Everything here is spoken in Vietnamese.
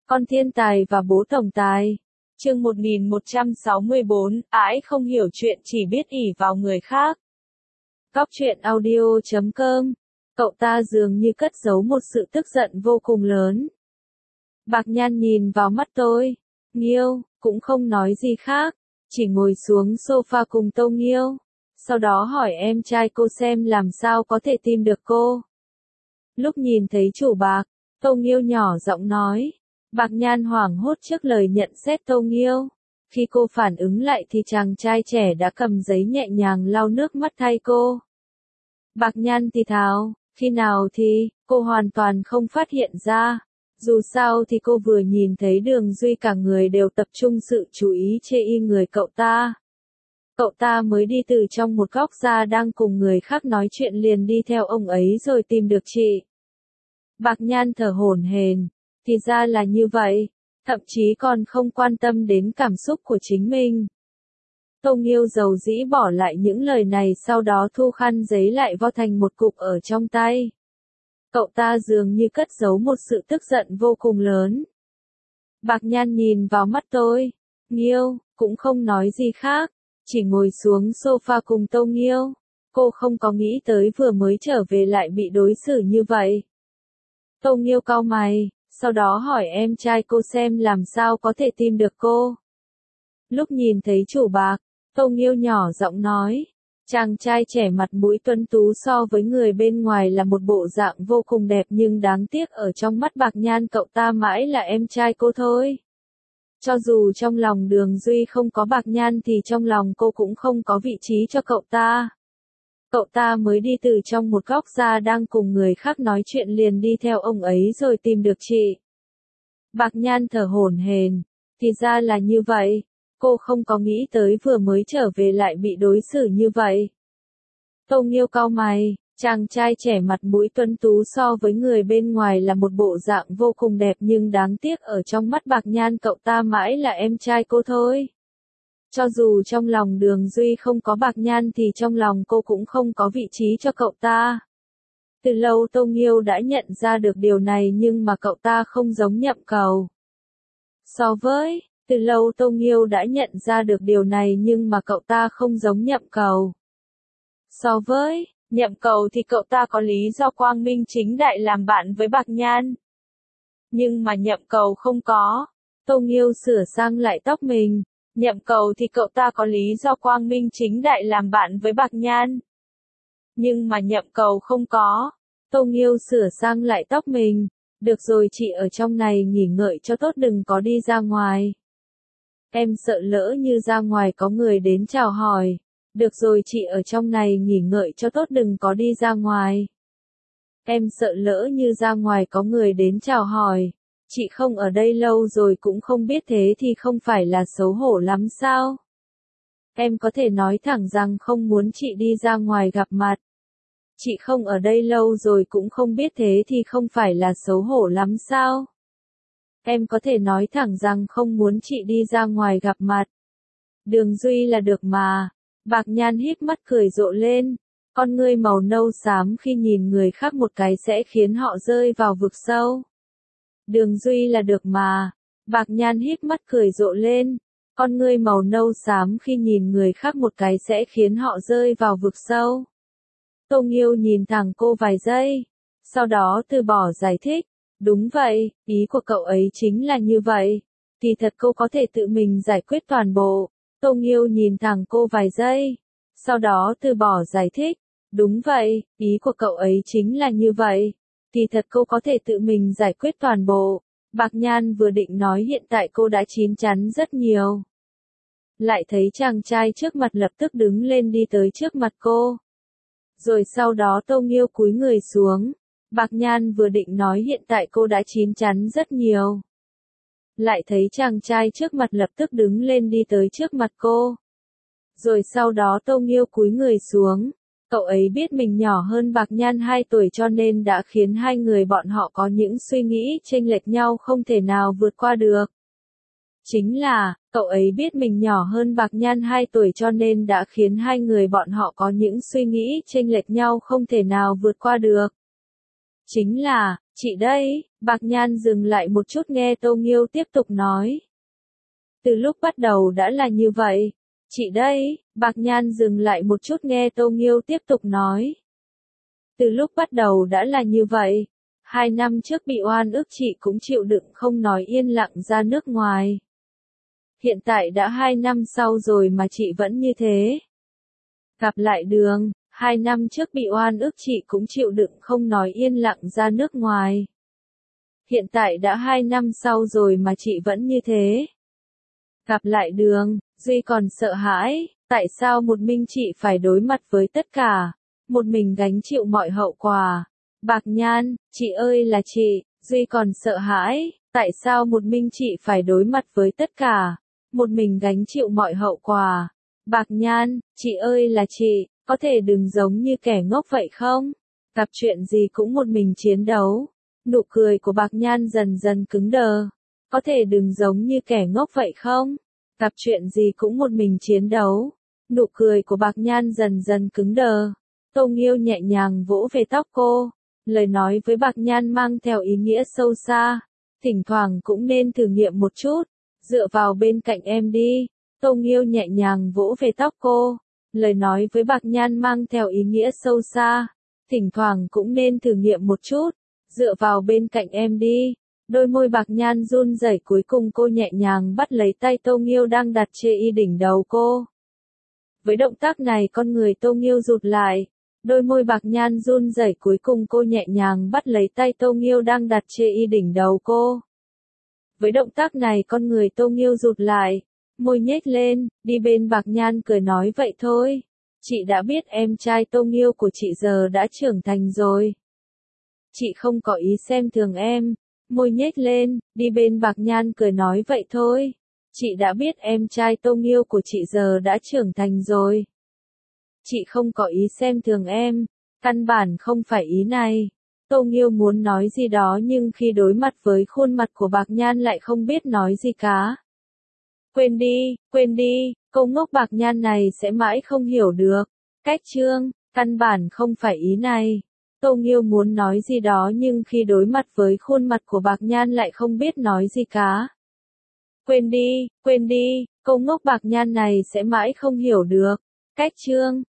Con thiên tài và bố tổng tài. Chương 1164, ái không hiểu chuyện chỉ biết ỷ vào người khác. Cóc truyện audio.com. Cậu ta dường như cất giấu một sự tức giận vô cùng lớn. Bạc Nhan nhìn vào mắt tôi. Nghiêu, cũng không nói gì khác, chỉ ngồi xuống sofa cùng Tô Nghiêu. Sau đó hỏi em trai cô xem làm sao có thể tìm được cô. Lúc nhìn thấy chủ Bạc, Tô Nghiêu nhỏ giọng nói. Bạc Nhan hoảng hốt trước lời nhận xét Tô Nghiêu. Khi cô phản ứng lại thì chàng trai trẻ đã cầm giấy nhẹ nhàng lau nước mắt thay cô. Bạc Nhan thì thào, khi nào thì, cô hoàn toàn không phát hiện ra. Dù sao thì cô vừa nhìn thấy Đường Duy cả người đều tập trung sự chú ý chê y người cậu ta. Cậu ta mới đi từ trong một góc ra đang cùng người khác nói chuyện liền đi theo ông ấy rồi tìm được chị. Bạc Nhan thở hổn hển, thì ra là như vậy, thậm chí còn không quan tâm đến cảm xúc của chính mình. Tô Nghiêu dầu dĩ bỏ lại những lời này sau đó thu khăn giấy lại vo thành một cục ở trong tay. Cậu ta dường như cất giấu một sự tức giận vô cùng lớn. Bạc Nhan nhìn vào mắt tôi. Nghiêu, cũng không nói gì khác, chỉ ngồi xuống sofa cùng Tô Nghiêu. Cô không có nghĩ tới vừa mới trở về lại bị đối xử như vậy. Tô Nghiêu cau mày, sau đó hỏi em trai cô xem làm sao có thể tìm được cô. Lúc nhìn thấy chủ Bạc, Tô Nghiêu nhỏ giọng nói. Chàng trai trẻ mặt mũi tuấn tú so với người bên ngoài là một bộ dạng vô cùng đẹp nhưng đáng tiếc ở trong mắt Bạc Nhan cậu ta mãi là em trai cô thôi. Cho dù trong lòng Đường Duy không có Bạc Nhan thì trong lòng cô cũng không có vị trí cho cậu ta. Cậu ta mới đi từ trong một góc ra đang cùng người khác nói chuyện liền đi theo ông ấy rồi tìm được chị. Bạc Nhan thở hổn hển, thì ra là như vậy. Cô không có nghĩ tới vừa mới trở về lại bị đối xử như vậy. Tô Nghiêu cau mày, chàng trai trẻ mặt mũi tuấn tú so với người bên ngoài là một bộ dạng vô cùng đẹp nhưng đáng tiếc ở trong mắt Bạc Nhan cậu ta mãi là em trai cô thôi. Cho dù trong lòng Đường Duy không có Bạc Nhan thì trong lòng cô cũng không có vị trí cho cậu ta. Từ lâu Tô Nghiêu đã nhận ra được điều này nhưng mà cậu ta không giống Nhậm Cầu. Từ lâu Tô Nghiêu đã nhận ra được điều này nhưng mà cậu ta không giống Nhậm Cầu. So với Nhậm Cầu thì cậu ta có lý do quang minh chính đại làm bạn với Bạc Nhan. Nhưng mà Nhậm Cầu không có. Tô Nghiêu sửa sang lại tóc mình. Nhậm Cầu thì cậu ta có lý do quang minh chính đại làm bạn với Bạc Nhan. Nhưng mà Nhậm Cầu không có. Tô Nghiêu sửa sang lại tóc mình. Được rồi chị ở trong này nghỉ ngơi cho tốt đừng có đi ra ngoài. Em sợ lỡ như ra ngoài có người đến chào hỏi. Được rồi chị ở trong này nghỉ ngơi cho tốt đừng có đi ra ngoài. Em sợ lỡ như ra ngoài có người đến chào hỏi. Chị không ở đây lâu rồi cũng không biết thế thì không phải là xấu hổ lắm sao? Em có thể nói thẳng rằng không muốn chị đi ra ngoài gặp mặt. Chị không ở đây lâu rồi cũng không biết thế thì không phải là xấu hổ lắm sao? Em có thể nói thẳng rằng không muốn chị đi ra ngoài gặp mặt. Đường Duy là được mà. Bạc Nhan híp mắt cười rộ lên. Con ngươi màu nâu xám khi nhìn người khác một cái sẽ khiến họ rơi vào vực sâu. Đường Duy là được mà. Bạc Nhan híp mắt cười rộ lên. Con ngươi màu nâu xám khi nhìn người khác một cái sẽ khiến họ rơi vào vực sâu. Tô Nghiêu nhìn thẳng cô vài giây. Sau đó từ bỏ giải thích. Đúng vậy, ý của cậu ấy chính là như vậy. Thì thật cô có thể tự mình giải quyết toàn bộ. Tô Nghiêu nhìn thẳng cô vài giây. Sau đó từ bỏ giải thích. Đúng vậy, ý của cậu ấy chính là như vậy. Thì thật cô có thể tự mình giải quyết toàn bộ. Bạc Nhan vừa định nói hiện tại cô đã chín chắn rất nhiều. Lại thấy chàng trai trước mặt lập tức đứng lên đi tới trước mặt cô. Rồi sau đó Tô Nghiêu cúi người xuống. Bạc Nhan vừa định nói hiện tại cô đã chín chắn rất nhiều. Lại thấy chàng trai trước mặt lập tức đứng lên đi tới trước mặt cô. Rồi sau đó Tô Nghiêu cúi người xuống. Cậu ấy biết mình nhỏ hơn Bạc Nhan 2 tuổi cho nên đã khiến hai người bọn họ có những suy nghĩ chênh lệch nhau không thể nào vượt qua được. Chính là, cậu ấy biết mình nhỏ hơn Bạc Nhan 2 tuổi cho nên đã khiến hai người bọn họ có những suy nghĩ chênh lệch nhau không thể nào vượt qua được. Chính là, chị đây, Bạc Nhan dừng lại một chút nghe Tô Nghiêu tiếp tục nói. Từ lúc bắt đầu đã là như vậy. Chị đây, Bạc Nhan dừng lại một chút nghe Tô Nghiêu tiếp tục nói. Từ lúc bắt đầu đã là như vậy. 2 năm trước bị oan ức chị cũng chịu đựng không nói yên lặng ra nước ngoài. Hiện tại đã 2 năm sau rồi mà chị vẫn như thế. Gặp lại Đường, 2 năm trước bị oan ức chị cũng chịu đựng không nói yên lặng ra nước ngoài. Hiện tại đã 2 năm sau rồi mà chị vẫn như thế. Gặp lại Đường, Duy còn sợ hãi, tại sao một mình chị phải đối mặt với tất cả, một mình gánh chịu mọi hậu quả. Bạc Nhan, chị ơi là chị, Duy còn sợ hãi, tại sao một mình chị phải đối mặt với tất cả, một mình gánh chịu mọi hậu quả. Bạc Nhan, chị ơi là chị, có thể đừng giống như kẻ ngốc vậy không? Gặp chuyện gì cũng một mình chiến đấu. Nụ cười của Bạc Nhan dần dần cứng đờ. Có thể đừng giống như kẻ ngốc vậy không? Gặp chuyện gì cũng một mình chiến đấu. Nụ cười của Bạc Nhan dần dần cứng đờ. Tô Nghiêu nhẹ nhàng vỗ về tóc cô. Lời nói với Bạc Nhan mang theo ý nghĩa sâu xa. Thỉnh thoảng cũng nên thử nghiệm một chút. Dựa vào bên cạnh em đi. Tô Nghiêu nhẹ nhàng vỗ về tóc cô. Lời nói với Bạc Nhan mang theo ý nghĩa sâu xa. Thỉnh thoảng cũng nên thử nghiệm một chút. Dựa vào bên cạnh em đi. Đôi môi Bạc Nhan run rẩy, cuối cùng cô nhẹ nhàng bắt lấy tay Tô Nghiêu đang đặt trên đỉnh đầu cô. Với động tác này con người Tô Nghiêu rụt lại. Đôi môi Bạc Nhan run rẩy, cuối cùng cô nhẹ nhàng bắt lấy tay Tô Nghiêu đang đặt trên đỉnh đầu cô. Với động tác này con người Tô Nghiêu rụt lại. Môi nhếch lên, đi bên Bạc Nhan cười nói vậy thôi. Chị đã biết em trai Tô Nghiêu của chị giờ đã trưởng thành rồi. Chị không có ý xem thường em. Môi nhếch lên, đi bên Bạc Nhan cười nói vậy thôi. Chị đã biết em trai Tô Nghiêu của chị giờ đã trưởng thành rồi. Chị không có ý xem thường em. Căn bản không phải ý này. Tô Nghiêu muốn nói gì đó nhưng khi đối mặt với khuôn mặt của Bạc Nhan lại không biết nói gì cả. Quên đi, câu ngốc Bạc Nhan này sẽ mãi không hiểu được. Cách chương, căn bản không phải ý này. Tô Nghiêu muốn nói gì đó nhưng khi đối mặt với khuôn mặt của Bạc Nhan lại không biết nói gì cả. Quên đi, câu ngốc Bạc Nhan này sẽ mãi không hiểu được. Cách chương.